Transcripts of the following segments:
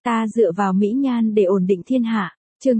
Ta dựa vào mỹ nhan để ổn định thiên hạ. Chương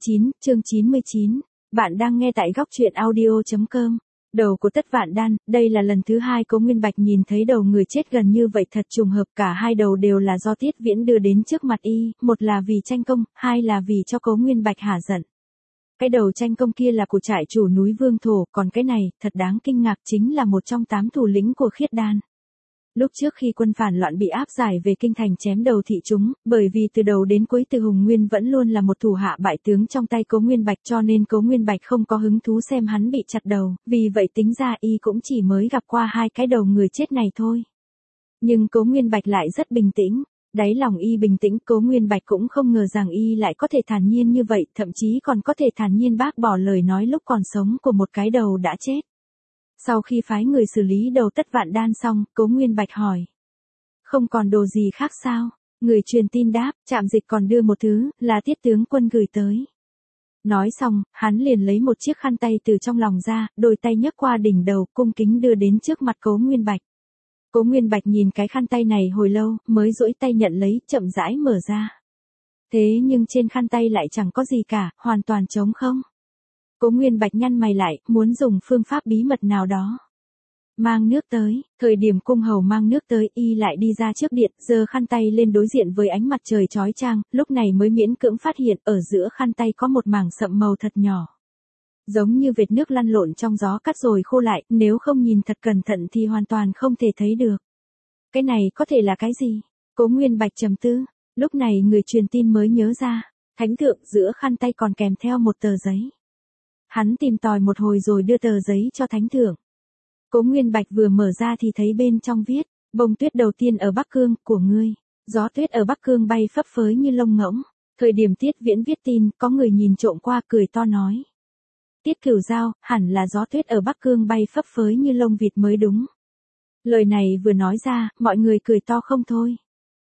99. Bạn đang nghe tại góc truyện audio.com. Đầu của Tất Vạn Đan, đây là lần thứ hai Cố Nguyên Bạch nhìn thấy đầu người chết gần như vậy, thật trùng hợp, cả hai đầu đều là do Tiết Viễn đưa đến trước mặt y, một là vì tranh công, hai là vì cho Cố Nguyên Bạch hả giận. Cái đầu tranh công kia là của trại chủ núi Vương Thổ, còn cái này, thật đáng kinh ngạc, chính là một trong 8 thủ lĩnh của Khiết Đan. Lúc trước khi quân phản loạn bị áp giải về kinh thành chém đầu thị chúng, bởi vì từ đầu đến cuối Từ Hùng Nguyên vẫn luôn là một thủ hạ bại tướng trong tay Cố Nguyên Bạch, cho nên Cố Nguyên Bạch không có hứng thú xem hắn bị chặt đầu, vì vậy tính ra y cũng chỉ mới gặp qua 2 cái đầu người chết này thôi. Nhưng Cố Nguyên Bạch lại rất bình tĩnh, đáy lòng y bình tĩnh, Cố Nguyên Bạch cũng không ngờ rằng y lại có thể thản nhiên như vậy, thậm chí còn có thể thản nhiên bác bỏ lời nói lúc còn sống của một cái đầu đã chết. Sau khi phái người xử lý đầu Tất Vạn Đan xong, Cố Nguyên Bạch hỏi. Không còn đồ gì khác sao? Người truyền tin đáp, Trạm Dịch còn đưa một thứ, là Tiết tướng quân gửi tới. Nói xong, hắn liền lấy một chiếc khăn tay từ trong lòng ra, đôi tay nhấc qua đỉnh đầu, cung kính đưa đến trước mặt Cố Nguyên Bạch. Cố Nguyên Bạch nhìn cái khăn tay này hồi lâu, mới duỗi tay nhận lấy, chậm rãi mở ra. Thế nhưng trên khăn tay lại chẳng có gì cả, hoàn toàn trống không. Cố Nguyên Bạch nhăn mày lại, muốn dùng phương pháp bí mật nào đó. Mang nước tới, thời điểm cung hầu mang nước tới, y lại đi ra trước điện, giơ khăn tay lên đối diện với ánh mặt trời chói chang, lúc này mới miễn cưỡng phát hiện ở giữa khăn tay có một mảng sậm màu thật nhỏ. Giống như vệt nước lăn lộn trong gió cắt rồi khô lại, nếu không nhìn thật cẩn thận thì hoàn toàn không thể thấy được. Cái này có thể là cái gì? Cố Nguyên Bạch trầm tư, lúc này người truyền tin mới nhớ ra, thánh thượng, giữa khăn tay còn kèm theo một tờ giấy. Hắn tìm tòi một hồi rồi đưa tờ giấy cho thánh thượng. Cố Nguyên Bạch vừa mở ra thì thấy bên trong viết, bông tuyết đầu tiên ở Bắc Cương, của ngươi. Gió tuyết ở Bắc Cương bay phấp phới như lông ngỗng. Thời điểm Tiết Viễn viết tin, có người nhìn trộm qua cười to nói. Tiết Cửu Giao, hẳn là gió tuyết ở Bắc Cương bay phấp phới như lông vịt mới đúng. Lời này vừa nói ra, mọi người cười to không thôi.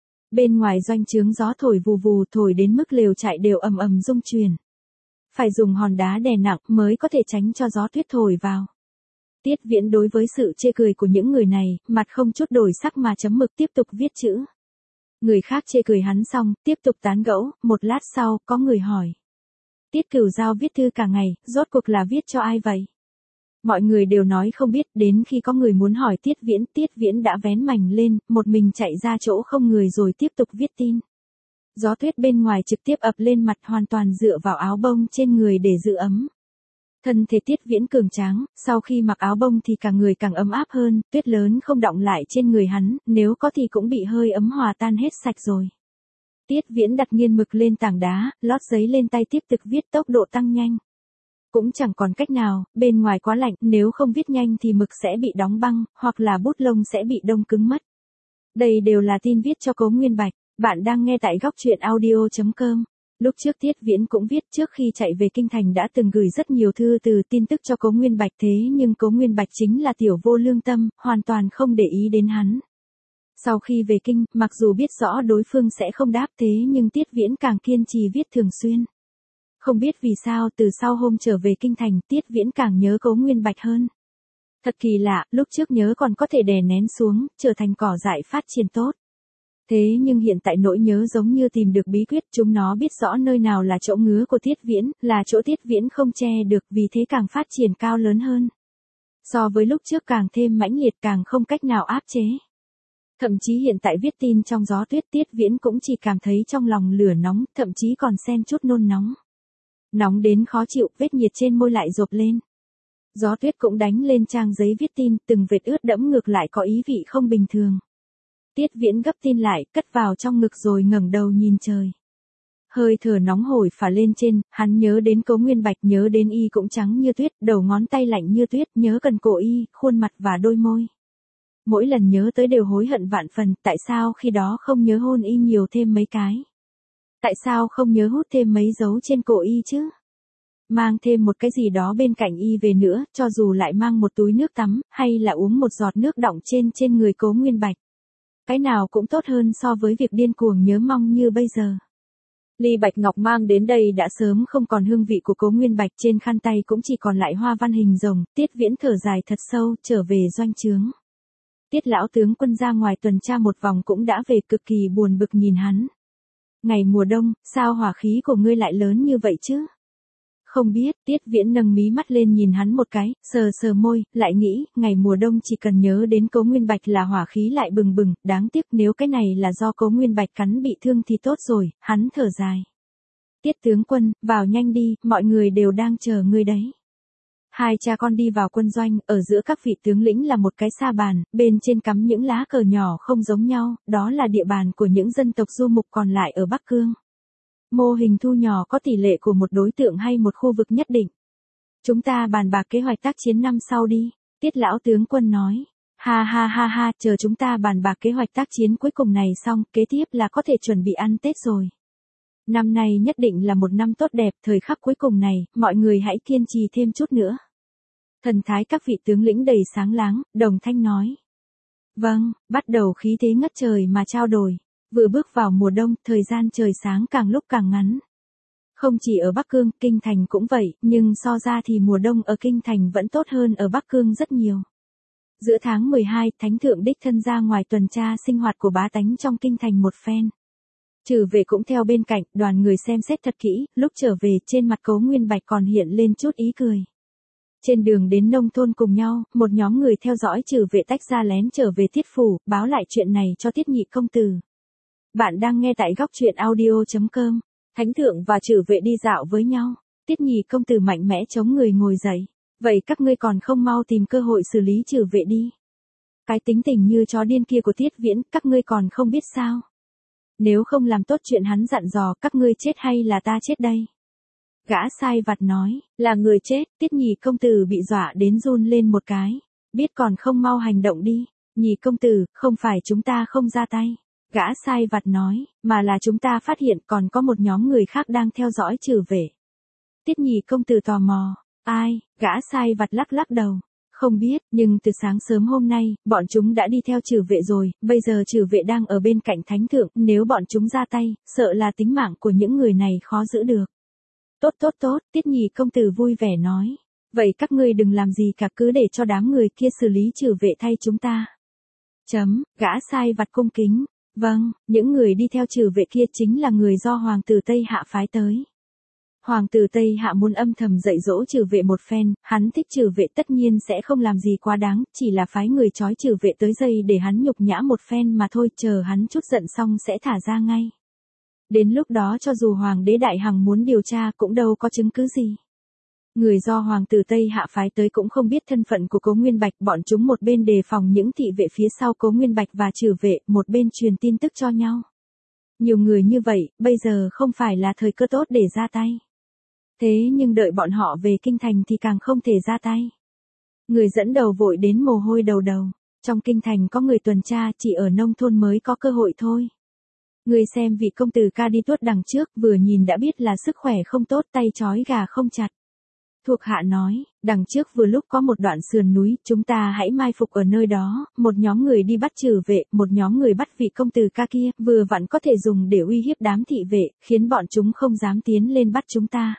Bên ngoài doanh trướng gió thổi vù vù, thổi đến mức lều trại đều ầm ầm rung chuyển. Phải dùng hòn đá đè nặng mới có thể tránh cho gió tuyết thổi vào. Tiết Viễn đối với sự chê cười của những người này, mặt không chút đổi sắc mà chấm mực tiếp tục viết chữ. Người khác chê cười hắn xong, tiếp tục tán gẫu, một lát sau, có người hỏi. Tiết Cửu Giao viết thư cả ngày, rốt cuộc là viết cho ai vậy? Mọi người đều nói không biết, đến khi có người muốn hỏi Tiết Viễn đã vén mành lên, một mình chạy ra chỗ không người rồi tiếp tục viết tin. Gió tuyết bên ngoài trực tiếp ập lên mặt, hoàn toàn dựa vào áo bông trên người để giữ ấm. Thân thể Tiết Viễn cường tráng, sau khi mặc áo bông thì cả người càng ấm áp hơn, tuyết lớn không đọng lại trên người hắn, nếu có thì cũng bị hơi ấm hòa tan hết sạch rồi. Tiết Viễn đặt nghiên mực lên tảng đá, lót giấy lên tay tiếp tục viết, tốc độ tăng nhanh. Cũng chẳng còn cách nào, bên ngoài quá lạnh, nếu không viết nhanh thì mực sẽ bị đóng băng, hoặc là bút lông sẽ bị đông cứng mất. Đây đều là tin viết cho Cố Nguyên Bạch. Bạn đang nghe tại góc truyện audio.com. Lúc trước Tiết Viễn cũng viết, trước khi chạy về kinh thành đã từng gửi rất nhiều thư từ tin tức cho Cố Nguyên Bạch, thế nhưng Cố Nguyên Bạch chính là tiểu vô lương tâm, hoàn toàn không để ý đến hắn. Sau khi về kinh, mặc dù biết rõ đối phương sẽ không đáp, thế nhưng Tiết Viễn càng kiên trì viết thường xuyên. Không biết vì sao, từ sau hôm trở về kinh thành, Tiết Viễn càng nhớ Cố Nguyên Bạch hơn. Thật kỳ lạ, lúc trước nhớ còn có thể đè nén xuống, trở thành cỏ dại phát triển tốt. Thế nhưng hiện tại nỗi nhớ giống như tìm được bí quyết, chúng nó biết rõ nơi nào là chỗ ngứa của Tiết Viễn, là chỗ Tiết Viễn không che được, vì thế càng phát triển cao lớn hơn. So với lúc trước càng thêm mãnh liệt, càng không cách nào áp chế. Thậm chí hiện tại viết tin trong gió tuyết, Tiết Viễn cũng chỉ cảm thấy trong lòng lửa nóng, thậm chí còn xen chút nôn nóng. Nóng đến khó chịu, vết nhiệt trên môi lại rộp lên. Gió tuyết cũng đánh lên trang giấy viết tin, từng vệt ướt đẫm ngược lại có ý vị không bình thường. Tiết Viễn gấp tin lại, cất vào trong ngực rồi ngẩng đầu nhìn trời. Hơi thở nóng hổi phả lên trên, hắn nhớ đến Cố Nguyên Bạch, nhớ đến y cũng trắng như tuyết, đầu ngón tay lạnh như tuyết, nhớ cần cổ y, khuôn mặt và đôi môi. Mỗi lần nhớ tới đều hối hận vạn phần, tại sao khi đó không nhớ hôn y nhiều thêm mấy cái? Tại sao không nhớ hút thêm mấy dấu trên cổ y chứ? Mang thêm một cái gì đó bên cạnh y về nữa, cho dù lại mang một túi nước tắm, hay là uống một giọt nước đọng trên người Cố Nguyên Bạch. Cái nào cũng tốt hơn so với việc điên cuồng nhớ mong như bây giờ. Ly bạch ngọc mang đến đây đã sớm không còn hương vị của Cố Nguyên Bạch, trên khăn tay cũng chỉ còn lại hoa văn hình rồng. Tiết Viễn thở dài thật sâu, trở về doanh trướng. Tiết lão tướng quân ra ngoài tuần tra một vòng cũng đã về, cực kỳ buồn bực nhìn hắn. Ngày mùa đông, sao hỏa khí của ngươi lại lớn như vậy chứ? Không biết, Tiết Viễn nâng mí mắt lên nhìn hắn một cái, sờ sờ môi, lại nghĩ, ngày mùa đông chỉ cần nhớ đến Cố Nguyên Bạch là hỏa khí lại bừng bừng, đáng tiếc nếu cái này là do Cố Nguyên Bạch cắn bị thương thì tốt rồi, hắn thở dài. Tiết tướng quân, vào nhanh đi, mọi người đều đang chờ ngươi đấy. Hai cha con đi vào quân doanh, ở giữa các vị tướng lĩnh là một cái sa bàn, bên trên cắm những lá cờ nhỏ không giống nhau, đó là địa bàn của những dân tộc du mục còn lại ở Bắc Cương. Mô hình thu nhỏ có tỷ lệ của một đối tượng hay một khu vực nhất định. Chúng ta bàn bạc kế hoạch tác chiến năm sau đi, Tiết lão tướng quân nói. Ha ha ha ha, chờ chúng ta bàn bạc kế hoạch tác chiến cuối cùng này xong, kế tiếp là có thể chuẩn bị ăn Tết rồi. Năm nay nhất định là một năm tốt đẹp, thời khắc cuối cùng này, mọi người hãy kiên trì thêm chút nữa. Thần thái các vị tướng lĩnh đầy sáng láng, đồng thanh nói. Vâng, bắt đầu khí thế ngất trời mà trao đổi. Vừa bước vào mùa đông, thời gian trời sáng càng lúc càng ngắn. Không chỉ ở Bắc Cương, Kinh Thành cũng vậy, nhưng so ra thì mùa đông ở Kinh Thành vẫn tốt hơn ở Bắc Cương rất nhiều. Giữa tháng 12, Thánh thượng đích thân ra ngoài tuần tra sinh hoạt của bá tánh trong Kinh Thành một phen. Trừ Vệ cũng theo bên cạnh, đoàn người xem xét thật kỹ, lúc trở về trên mặt Cố Nguyên Bạch còn hiện lên chút ý cười. Trên đường đến nông thôn cùng nhau, một nhóm người theo dõi Trừ Vệ tách ra lén trở về Tiết phủ, báo lại chuyện này cho Tiết nhị công tử. Bạn đang nghe tại góc truyện audio.com. Thánh thượng và Trừ Vệ đi dạo với nhau. Tiết nhị công tử mạnh mẽ chống người ngồi dậy. Vậy các ngươi còn không mau tìm cơ hội xử lý Trừ Vệ đi. Cái tính tình như chó điên kia của Tiết Viễn, các ngươi còn không biết sao. Nếu không làm tốt chuyện hắn dặn dò, các ngươi chết hay là ta chết đây? Gã sai vặt nói, là người chết. Tiết nhị công tử bị dọa đến run lên một cái. Biết còn không mau hành động đi. Nhị công tử, không phải chúng ta không ra tay. Gã sai vặt nói, mà là chúng ta phát hiện còn có một nhóm người khác đang theo dõi Trừ Vệ. Tiết nhị công tử tò mò, ai? Gã sai vặt lắc lắc đầu. Không biết, nhưng từ sáng sớm hôm nay, bọn chúng đã đi theo Trừ Vệ rồi, bây giờ Trừ Vệ đang ở bên cạnh Thánh thượng, nếu bọn chúng ra tay, sợ là tính mạng của những người này khó giữ được. Tốt tốt tốt, Tiết nhị công tử vui vẻ nói. Vậy các ngươi đừng làm gì cả, cứ để cho đám người kia xử lý Trừ Vệ thay chúng ta. Gã sai vặt cung kính. Vâng, những người đi theo Trừ Vệ kia chính là người do Hoàng tử Tây Hạ phái tới. Hoàng tử Tây Hạ muốn âm thầm dạy dỗ Trừ Vệ một phen, hắn thích Trừ Vệ tất nhiên sẽ không làm gì quá đáng, chỉ là phái người trói Trừ Vệ tới dây để hắn nhục nhã một phen mà thôi, chờ hắn chút giận xong sẽ thả ra ngay. Đến lúc đó cho dù Hoàng đế Đại Hằng muốn điều tra cũng đâu có chứng cứ gì. Người do Hoàng tử Tây Hạ phái tới cũng không biết thân phận của Cố Nguyên Bạch, bọn chúng một bên đề phòng những thị vệ phía sau Cố Nguyên Bạch và Trừ Vệ, một bên truyền tin tức cho nhau. Nhiều người như vậy, bây giờ không phải là thời cơ tốt để ra tay. Thế nhưng đợi bọn họ về Kinh Thành thì càng không thể ra tay. Người dẫn đầu vội đến mồ hôi đầu đầu. Trong Kinh Thành có người tuần tra, chỉ ở nông thôn mới có cơ hội thôi. Người xem vị công tử ca đi tuốt đằng trước, vừa nhìn đã biết là sức khỏe không tốt, tay trói gà không chặt. Thuộc hạ nói, đằng trước vừa lúc có một đoạn sườn núi, chúng ta hãy mai phục ở nơi đó, một nhóm người đi bắt Trừ Vệ, một nhóm người bắt vị công tử ca kia, vừa vặn có thể dùng để uy hiếp đám thị vệ, khiến bọn chúng không dám tiến lên bắt chúng ta.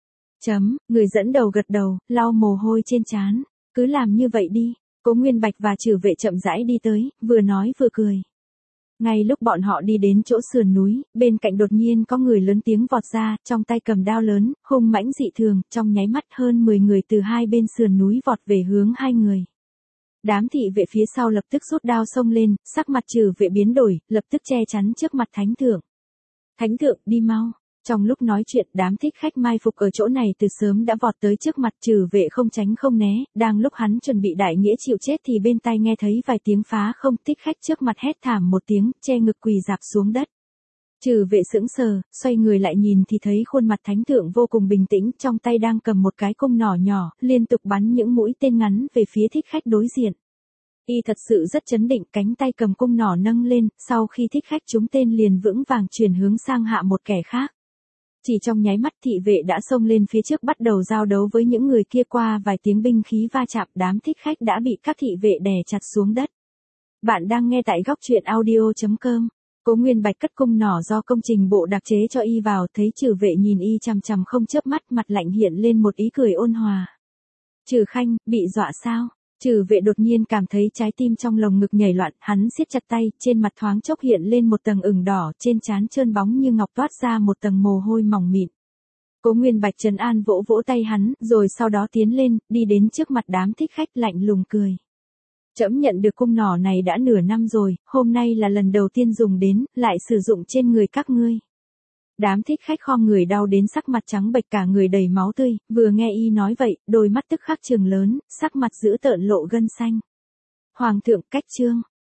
Người dẫn đầu gật đầu, lau mồ hôi trên trán, cứ làm như vậy đi. Cố Nguyên Bạch và Trừ Vệ chậm rãi đi tới, vừa nói vừa cười. Ngay lúc bọn họ đi đến chỗ sườn núi, bên cạnh đột nhiên có người lớn tiếng vọt ra, trong tay cầm đao lớn, hung mãnh dị thường, trong nháy mắt hơn 10 người từ hai bên sườn núi vọt về hướng hai người. Đám thị vệ phía sau lập tức rút đao xông lên, sắc mặt Trừ Vệ biến đổi, lập tức che chắn trước mặt Thánh thượng. Thánh thượng, đi mau. Trong lúc nói chuyện, đám thích khách mai phục ở chỗ này từ sớm đã vọt tới trước mặt Trừ Vệ không tránh không né, đang lúc hắn chuẩn bị đại nghĩa chịu chết thì bên tai nghe thấy vài tiếng phá không, thích khách trước mặt hét thảm một tiếng, che ngực quỳ rạp xuống đất. Trừ Vệ sững sờ, xoay người lại nhìn thì thấy khuôn mặt Thánh thượng vô cùng bình tĩnh, trong tay đang cầm một cái cung nỏ nhỏ, liên tục bắn những mũi tên ngắn về phía thích khách đối diện. Y thật sự rất chấn định, cánh tay cầm cung nỏ nâng lên, sau khi thích khách trúng tên liền vững vàng chuyển hướng sang hạ một kẻ khác. Chỉ trong nháy mắt thị vệ đã xông lên phía trước bắt đầu giao đấu với những người kia, qua vài tiếng binh khí va chạm, đám thích khách đã bị các thị vệ đè chặt xuống đất. Bạn đang nghe tại góc truyện audio.com. Cố Nguyên Bạch cất cung nỏ do công trình bộ đặc chế cho y vào, thấy Trừ Vệ nhìn y chằm chằm không chớp mắt, mặt lạnh hiện lên một ý cười ôn hòa. Trừ Khanh, bị dọa sao? Trừ Vệ đột nhiên cảm thấy trái tim trong lồng ngực nhảy loạn, hắn siết chặt tay, trên mặt thoáng chốc hiện lên một tầng ửng đỏ, trên trán trơn bóng như ngọc toát ra một tầng mồ hôi mỏng mịn. Cố Nguyên Bạch trấn an vỗ vỗ tay hắn, rồi sau đó tiến lên, đi đến trước mặt đám thích khách lạnh lùng cười. Trẫm nhận được cung nỏ này đã nửa năm rồi, hôm nay là lần đầu tiên dùng đến, lại sử dụng trên người các ngươi. Đám thích khách khom người đau đến sắc mặt trắng bệch cả người đầy máu tươi, vừa nghe y nói vậy, đôi mắt tức khắc trừng lớn, sắc mặt dữ tợn lộ gân xanh. Hoàng thượng, cách trương.